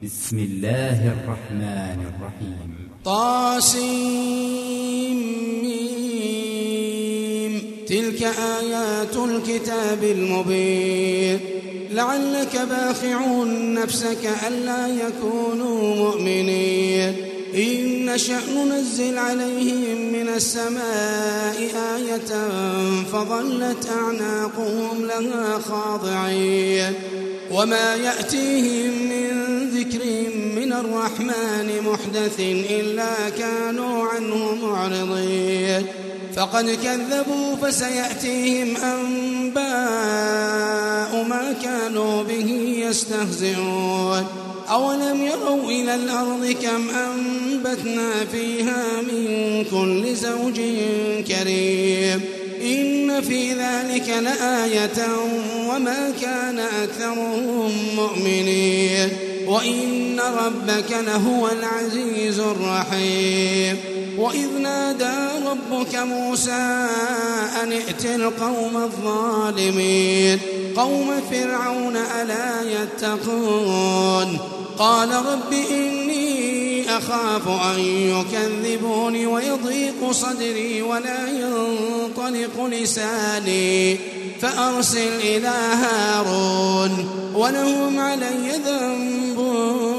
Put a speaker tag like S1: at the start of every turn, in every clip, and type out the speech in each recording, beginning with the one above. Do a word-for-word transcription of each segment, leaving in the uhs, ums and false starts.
S1: بسم الله الرحمن الرحيم.
S2: طاسيم. تلك آيات الكتاب المبين. لعلك باخع نفسك ألا يكونوا مؤمنين. إن نشأ ننزل عليهم من السماء آية فظلت أعناقهم لها خاضعين وما يأتيهم من ذكر من الرحمن محدث إلا كانوا عنه معرضين. فقد كذبوا فسيأتيهم أنباء ما كانوا به يستهزئون. أولم يروا إلى الأرض كم أنبتنا فيها من كل زوج كريم إن في ذلك لآية وما كان أكثرهم مؤمنين وإن ربك لهو العزيز الرحيم. وإذ نادى ربك موسى أن ائت القوم الظالمين قوم فرعون ألا يتقون قال رب إني أخاف أن يكذبوني ويضيق صدري ولا ينطلق لساني فأرسل إلى هارون ولهم علي ذنب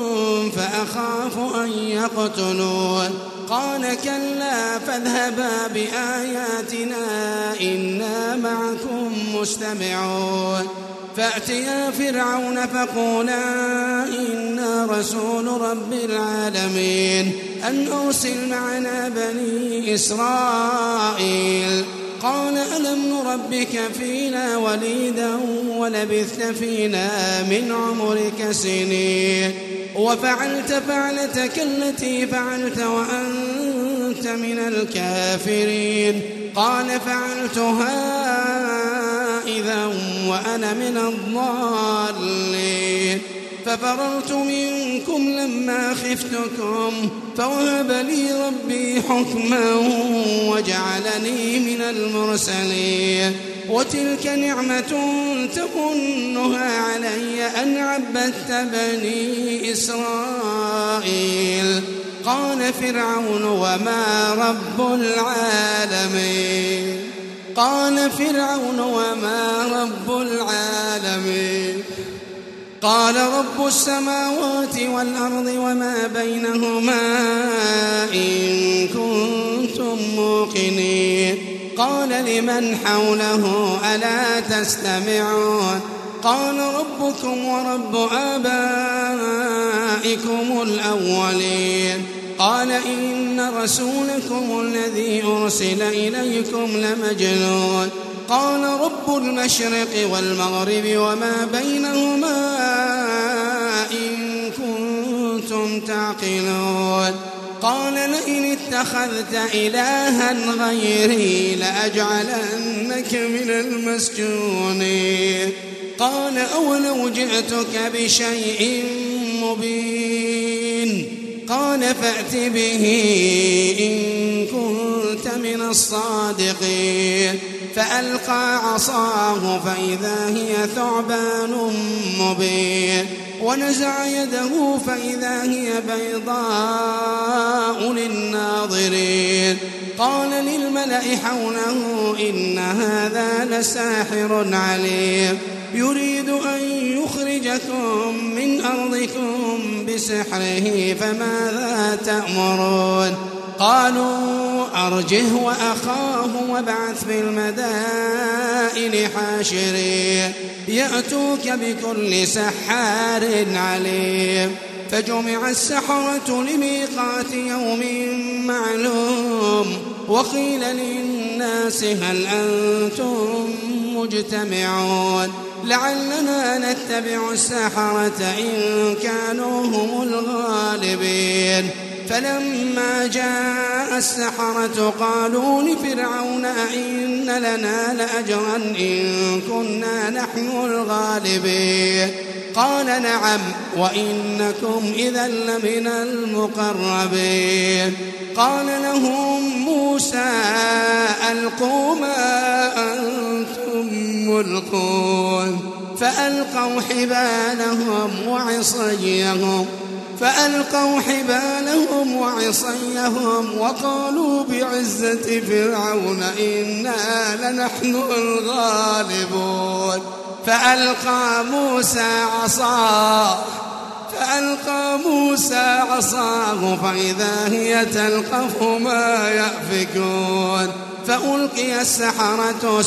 S2: فأخاف أن يقتلون قال كلا فاذهبا بآياتنا إنا معكم مستمعون. فأتيا فرعون فقولا إنا رسول رب العالمين أن أرسل معنا بني إسرائيل قال ألم نربك فينا وليدا ولبثت فينا من عمرك سنين وفعلت فعلتك التي فعلت وأنت من الكافرين قال فعلتها إذا وأنا من الضالين ففررت منكم لما خفتكم فوهب لي ربي حكما وجعلني من المرسلين. وتلك نعمة تمنها علي أن عبدت بني إسرائيل قال فرعون وما رب العالمين قال فرعون وما رب العالمين قال رب السماوات والأرض وما بينهما إن كنتم موقنين قال لمن حوله ألا تستمعون قال ربكم ورب آبائكم الأولين قال إن رسولكم الذي أرسل إليكم لمجنون قال رب المشرق والمغرب وما بينهما إن كنتم تعقلون قال لئن اتخذت إلها غيري لأجعلنك من المسجونين قال أولو جئتك بشيء مبين قال فأت به إن كنت من الصادقين فألقى عصاه فإذا هي ثعبان مبين ونزع يده فإذا هي بيضاء للناظرين قال للملأ حوله إن هذا لساحر عليم يريد أن يخرجكم من أرضكم بسحره فماذا تأمرون قالوا أرجه وأخاه وابعث في المدائن حاشرين يأتوك بكل سحار عليم. فجمع السحرة لميقات يوم معلوم وقيل للناس هل أنتم مجتمعون لعلنا نتبع السحرة إن كانوا هم الغالبين. فلما جاء السحرة قالوا لفرعون أئن لنا لأجرا إن كنا نحن الغالبين قال نعم وإنكم إذا لمن المقربين. قال لهم موسى ألقوا ما أنتم ملقون فألقوا حبالهم وعصيهم فألقوا حبالهم وعصيهم وقالوا بعزة فرعون إنا لنحن الغالبون فألقى موسى عصاه فألقى موسى عصاه فإذا هي تلقف ما يأفكون فألقي السحرة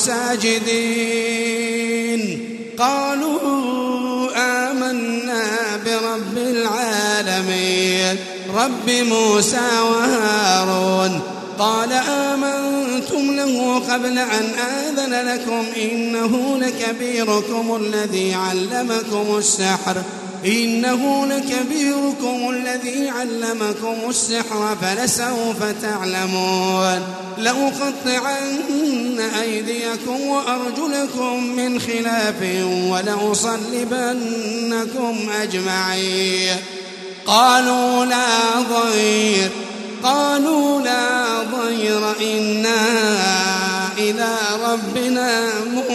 S2: ساجدين قالوا آمنا برب العالمين رب موسى وهارون قال آمنتم له قبل أن آذن لكم إنه لكبيركم الذي علمكم السحر إنه لكبيركم الذي علمكم السحر فلسوف تعلمون لأقطعن أيديكم وأرجلكم من خلاف ولأصلبنكم أجمعين قالوا لا ضير قالوا لا ضير إنا إلى ربنا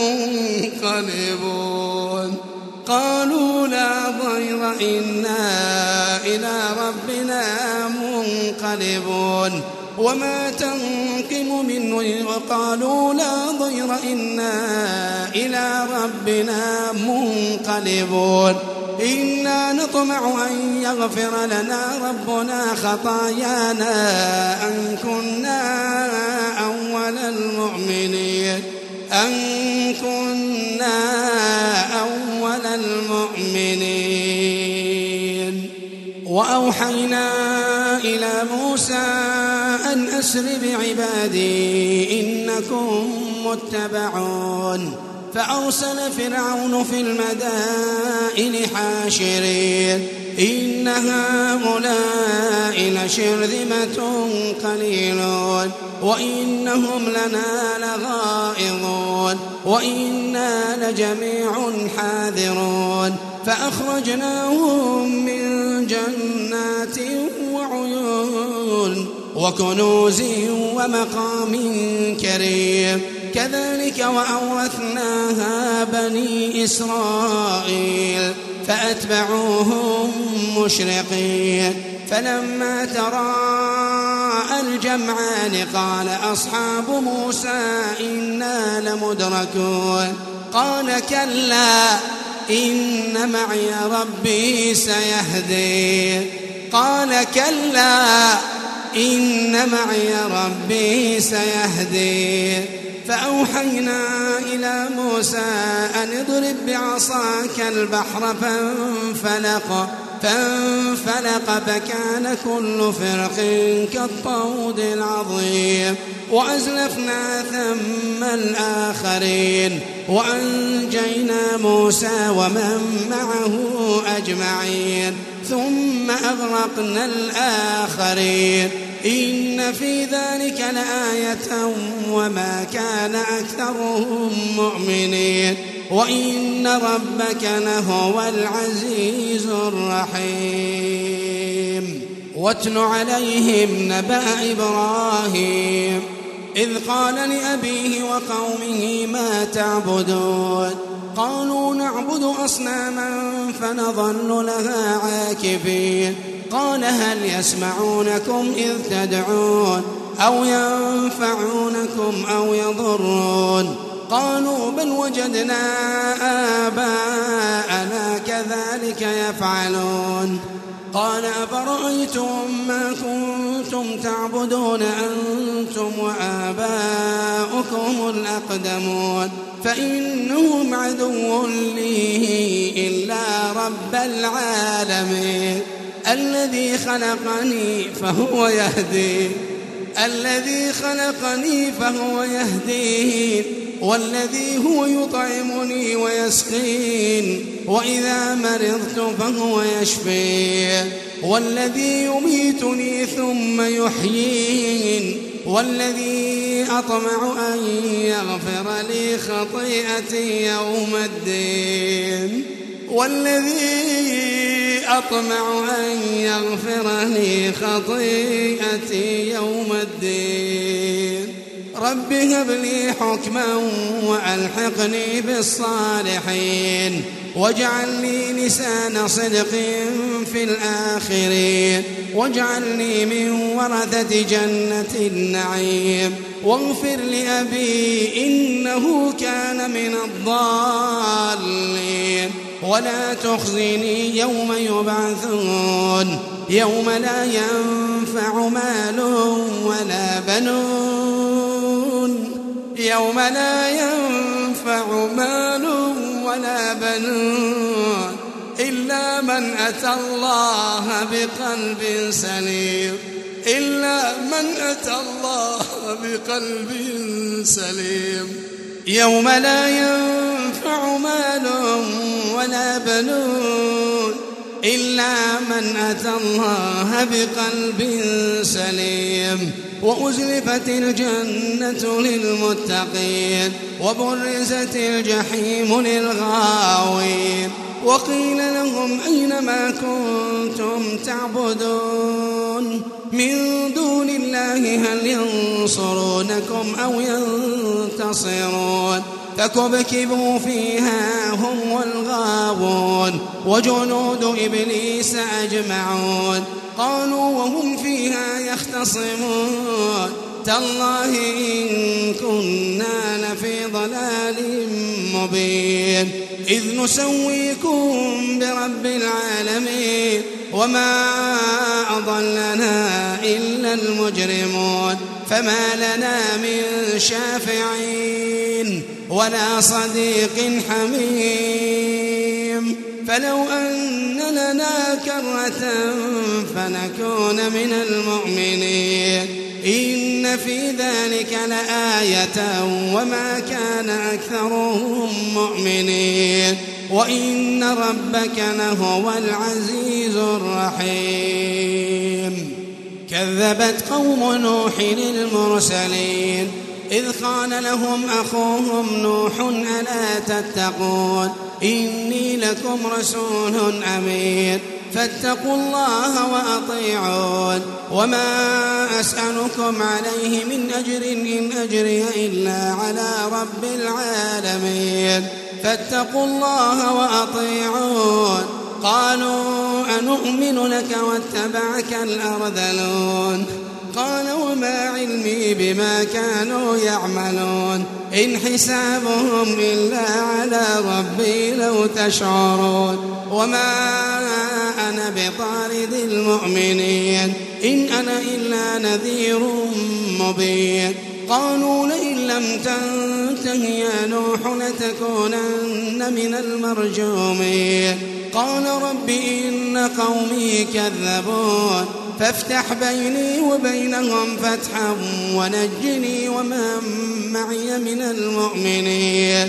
S2: منقلبون قالوا لا ضير إنا إلى ربنا منقلبون وما تنقم منه وقالوا لا ضير إنا إلى ربنا منقلبون إنا نطمع أن يغفر لنا ربنا خطايانا أن كنا أول المؤمنين أن كنا أول المؤمنين وأوحينا إلى موسى أن أسر بعبادي إنكم متبعون فأرسل فرعون في المدائن حاشرين إن هؤلاء لشرذمة قليلون وإنهم لنا لغائظون وإنا لجميع حاذرون فأخرجناهم من جنات وعيون وكنوز ومقام كريم كذلك وأورثناها بني إسرائيل فأتبعوهم مشرقين فلما تراءى الجمعان قال أصحاب موسى إنا لمدركون قال كلا إن معي ربي سيهدين قال كلا إن معي ربي سيهدين فأوحينا إلى موسى أن اضرب بعصاك البحر فانفلق فانفلق فكان كل فرق كالطود العظيم وأزلفنا ثم الآخرين وأنجينا موسى ومن معه أجمعين ثم أغرقنا الآخرين إن في ذلك لآية وما كان أكثرهم مؤمنين وإن ربك لهو العزيز الرحيم واتل عليهم نبأ إبراهيم إذ قال لأبيه وقومه ما تعبدون قالوا نعبد أصناما فنظل لها عاكفين قال هل يسمعونكم إذ تدعون أو ينفعونكم أو يضرون قالوا بل وجدنا آباءنا كذلك يفعلون قال أفرأيتم ما كنتم تعبدون أنتم وآباؤكم الأقدمون فإنهم عدو لي إلا رب العالمين الذي خلقني فهو يهدين الذي خلقني فهو يهدين والذي هو يطعمني ويسقين وإذا مرضت فهو يشفين والذي يميتني ثم يحيين والذي أطمع أن يغفر لي خطيئتي يوم الدين والذي أطمع أن يغفر لي خطيئتي يوم الدين رب هب لي حكما وألحقني بالصالحين واجعل لي لسان صدق في الآخرين واجعلني من ورثة جنة النعيم واغفر لأبي إنه كان من الضالين ولا تخزني يوم يبعثون يوم لا ينفع مال ولا بنون يوم لا ينفع مال ولا بنون إلا من أتى الله بقلب سليم إلا من أتى الله بقلب سليم يوم لا ينفع مال ولا بنون إلا من أتى الله بقلب سليم وأزلفت الجنة للمتقين وبرزت الجحيم للغاوين وقيل لهم أين ما كنتم تعبدون من دون الله هل ينصرونكم أو ينتصرون فكبكبوا فيها هم والغاوون وجنود إبليس أجمعون قالوا وهم فيها يختصمون تالله إن كنا لفي ضلال مبين إذ نسويكم برب العالمين وما أضلنا إلا المجرمون فما لنا من شافعين ولا صديق حميم فلو أن لنا كرة فنكون من المؤمنين إن في ذلك لآية وما كان أكثرهم مؤمنين وإن ربك لهو العزيز الرحيم كذبت قوم نوح المرسلين إذ قال لهم أخوهم نوح ألا تتقون إني لكم رسول أمين فاتقوا الله وأطيعون وما أسألكم عليه من أجر إن أجري إلا على رب العالمين فاتقوا الله وأطيعون قالوا أنؤمن لك واتبعك الأرذلون قال وما علمي بما كانوا يعملون إن حسابهم إلا على ربي لو تشعرون وما أنا بطارد المؤمنين إن أنا إلا نذير مبين قالوا لئن لم تنته يا نوح لتكونن من المرجومين قال رب إن قومي كذبون فافتح بيني وبينهم فتحا ونجني ومن معي من المؤمنين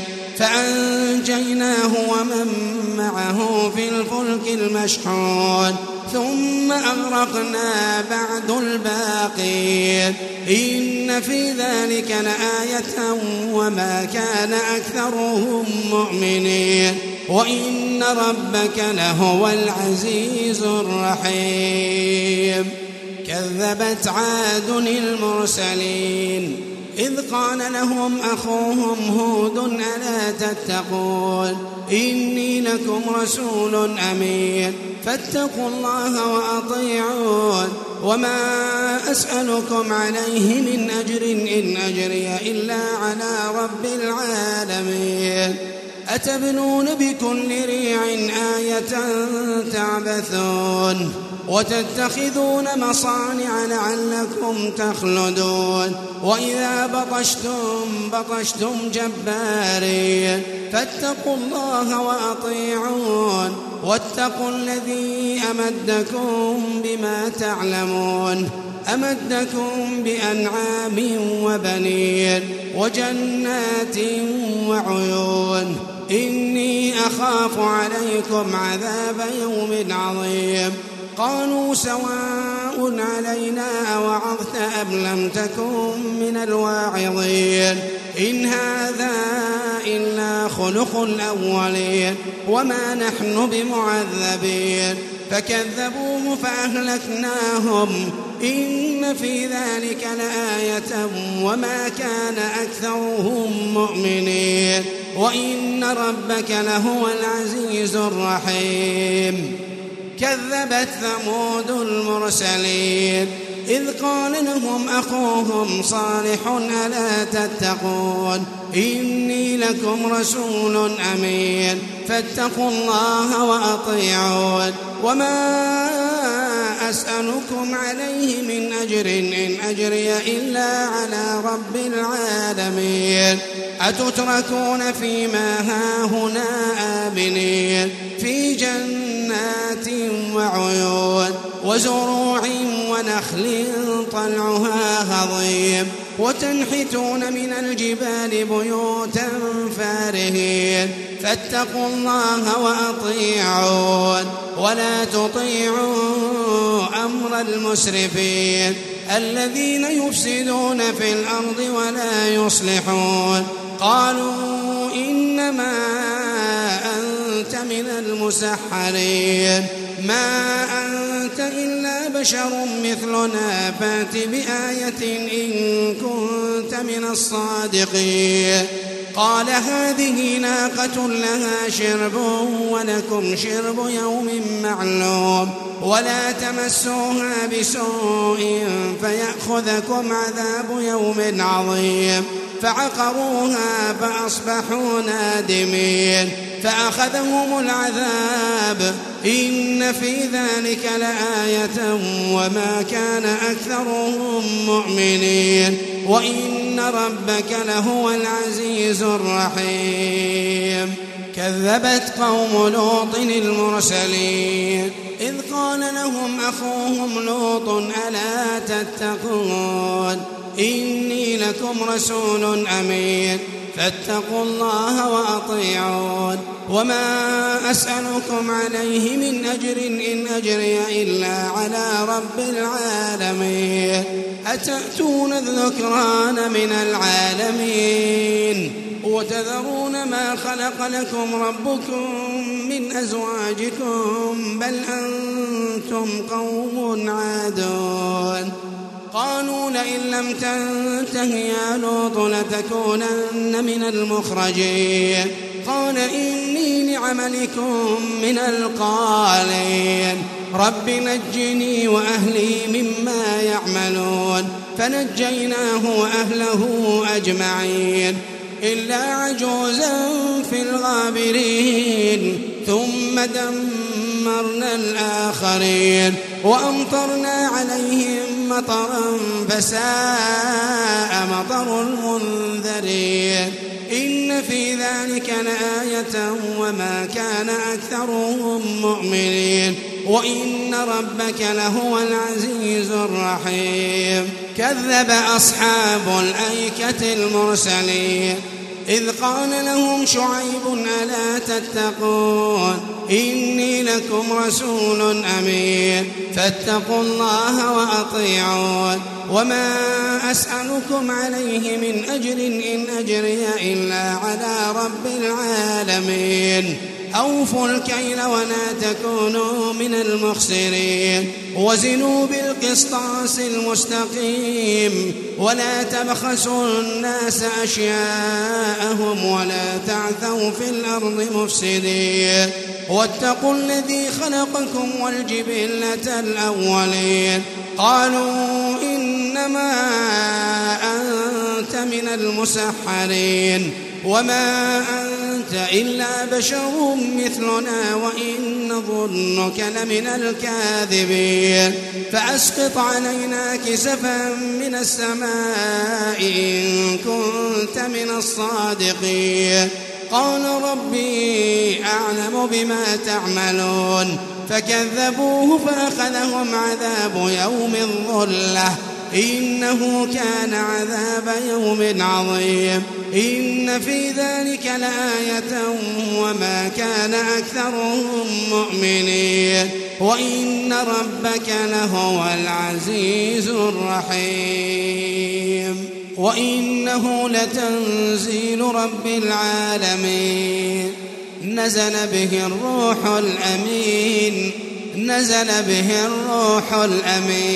S2: فأنجيناه ومن معه في الفلك المشحون ثم أغرقنا بعد الباقين إن في ذلك لآية وما كان أكثرهم مؤمنين وإن ربك لهو العزيز الرحيم كذبت عاد المرسلين إذ قال لهم أخوهم هود ألا تتقون إني لكم رسول أمين فاتقوا الله وأطيعون وما أسألكم عليه من أجر إن أجري إلا على رب العالمين أتبنون بكل ريع آية تعبثون وتتخذون مصانع لعلكم تخلدون وإذا بطشتم بطشتم جبارين فاتقوا الله وأطيعون واتقوا الذي أمدكم بما تعلمون أمدكم بأنعام وبنين وجنات وعيون إني أخاف عليكم عذاب يوم عظيم قالوا سواء علينا أوعظت أم لم تكن من الواعظين إن هذا إلا خلق الأولين وما نحن بمعذبين فكذبوه فأهلكناهم إن في ذلك لآية وما كان أكثرهم مؤمنين وإن ربك لهو العزيز الرحيم. كذبت ثمود المرسلين إذ قال لهم أخوهم صالح ألا تتقون إني لكم رسول أمين فاتقوا الله وأطيعون وما أسألكم عليه من أجر إن أجري إلا على رب العالمين. أتتركون فيما هاهنا آمنين في جنات وعيون وزروع ونخل طلعها هضيم وتنحتون من الجبال بيوتا فارهين فاتقوا الله وأطيعون ولا تطيعوا أمر المسرفين الذين يفسدون في الأرض ولا يصلحون. قالوا إنما أنت من المسحرين ما أنت إلا بشر مثلنا فات بآية إن كنت من الصادقين. قال هذه ناقة لها شرب ولكم شرب يوم معلوم ولا تمسوها بسوء فيأخذكم عذاب يوم عظيم. فعقروها فأصبحوا نادمين فأخذهم العذاب إن في ذلك لآية وما كان أكثرهم مؤمنين وإن ربك لهو العزيز الرحيم. كذبت قوم لوط المرسلين إذ قال لهم أخوهم لوط ألا تتقون إني لكم رسول أمين فاتقوا الله وأطيعون وما أسألكم عليه من أجر إن أجري إلا على رب العالمين. أتأتون الذكران من العالمين وتذرون ما خلق لكم ربكم من أزواجكم بل أنتم قوم عادون. قالوا لئن لم تنته يا لوط لتكونن من المخرجين. قال إني لعملكم من القالين رب نجني وأهلي مما يعملون. فنجيناه وأهله أجمعين إلا عجوزا في الغابرين ثم دمرنا الآخرين وأمطرنا عليهم مطرا فساء مطر المنذرين. إن في ذلك لآية وما كان أكثرهم مؤمنين وإن ربك لهو العزيز الرحيم. كذب أصحاب الأيكة المرسلين إذ قال لهم شعيب ألا تتقون إني لكم رسول أمين فاتقوا الله وأطيعون وما أسألكم عليه من أجر إن أجري إلا على رب العالمين. أوفوا الكيل ولا تكونوا من المخسرين وزنوا بالقسطاس المستقيم ولا تبخسوا الناس أشياءهم ولا تعثوا في الأرض مفسدين واتقوا الذي خلقكم والجبلة الأولين. قالوا إنما أنت من المسحرين وما أنت إلا بشر مثلنا وإن نظنك لمن الكاذبين فأسقط علينا كسفا من السماء إن كنت من الصادقين. قال ربي أعلم بما تعملون فكذبوه فأخذهم عذاب يوم الظلة إنه كان عذاب يوم عظيم. إن في ذلك لآية وما كان أكثرهم مؤمنين وإن ربك لهو العزيز الرحيم. وإنه لتنزيل رب العالمين نزل به الروح الأمين نزل به الروح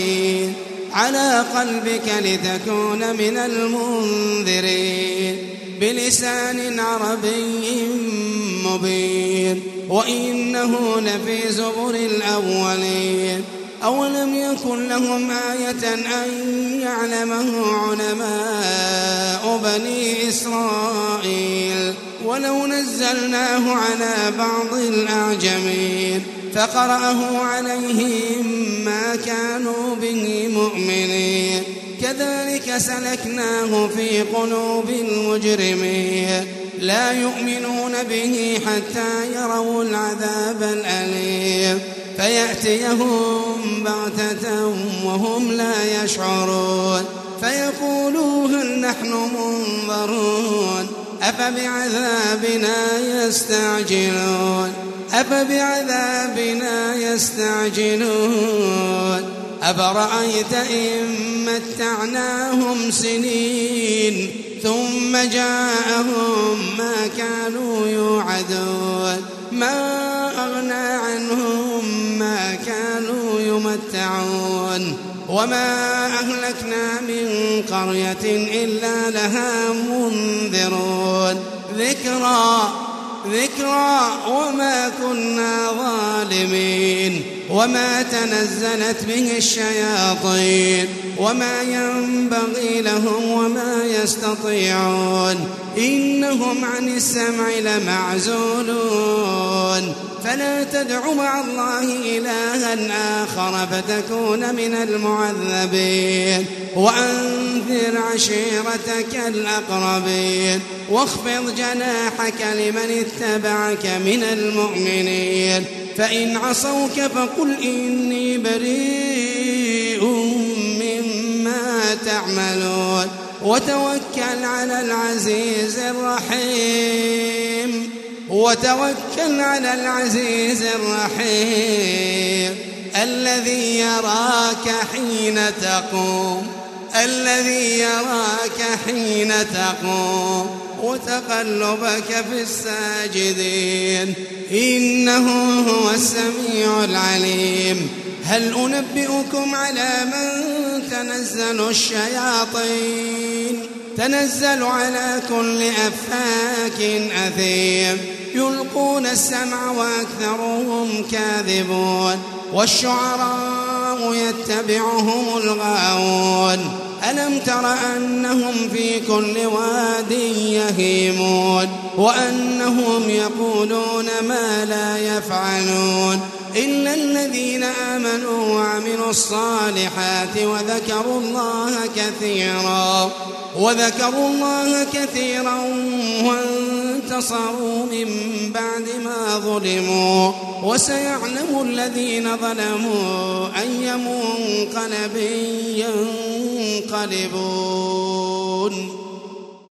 S2: الأمين على قلبك لتكون من المنذرين بلسان عربي مبين وإنه لفي زبر الأولين أولم يكن لهم آية أن يعلمه علماء بني إسرائيل ولو نزلناه على بعض الأعجمين فقرأه عليهم ما كانوا به مؤمنين كذلك سلكناه في قلوب المجرمين لا يؤمنون به حتى يروا العذاب الأليم فيأتيهم بغتة وهم لا يشعرون فيقولوا هل نحن منظرون أفبعذابنا يستعجلون أفبعذابنا يستعجلون أفرأيت إن متعناهم سنين ثم جاءهم ما كانوا يوعدون ما أغنى عنهم ما كانوا يمتعون وما أهلكنا من قرية إلا لها منذرون ذكرى ذكرى وما كنا ظالمين وما تنزلت به الشياطين وما ينبغي لهم وما يستطيعون إنهم عن السمع لمعزولون فلا تدع مع الله إلها آخر فتكون من المعذبين وأنذر عشيرتك الأقربين واخفض جناحك لمن اتبعك من المؤمنين فإن عصوك فقل إني بريء مما تعملون وتوكل على العزيز الرحيم وتوكل على العزيز الرحيم الذي يراك حين تقوم الذي يراك حين تقوم وتقلبك في الساجدين إنه هو السميع العليم هل أنبئكم على من تنزل الشياطين تنزل على كل أفاك أثيم يلقون السمع وأكثرهم كاذبون والشعراء يتبعهم الغاوون ألم تر أنهم في كل واد يهيمون وأنهم يقولون ما لا يفعلون إلا الذين آمنوا وعملوا الصالحات وذكروا الله كثيرا وذكروا الله كثيرا وانتصروا من بعد ما ظلموا وسيعلم الذين ظلموا أي منقلب ينقلبون.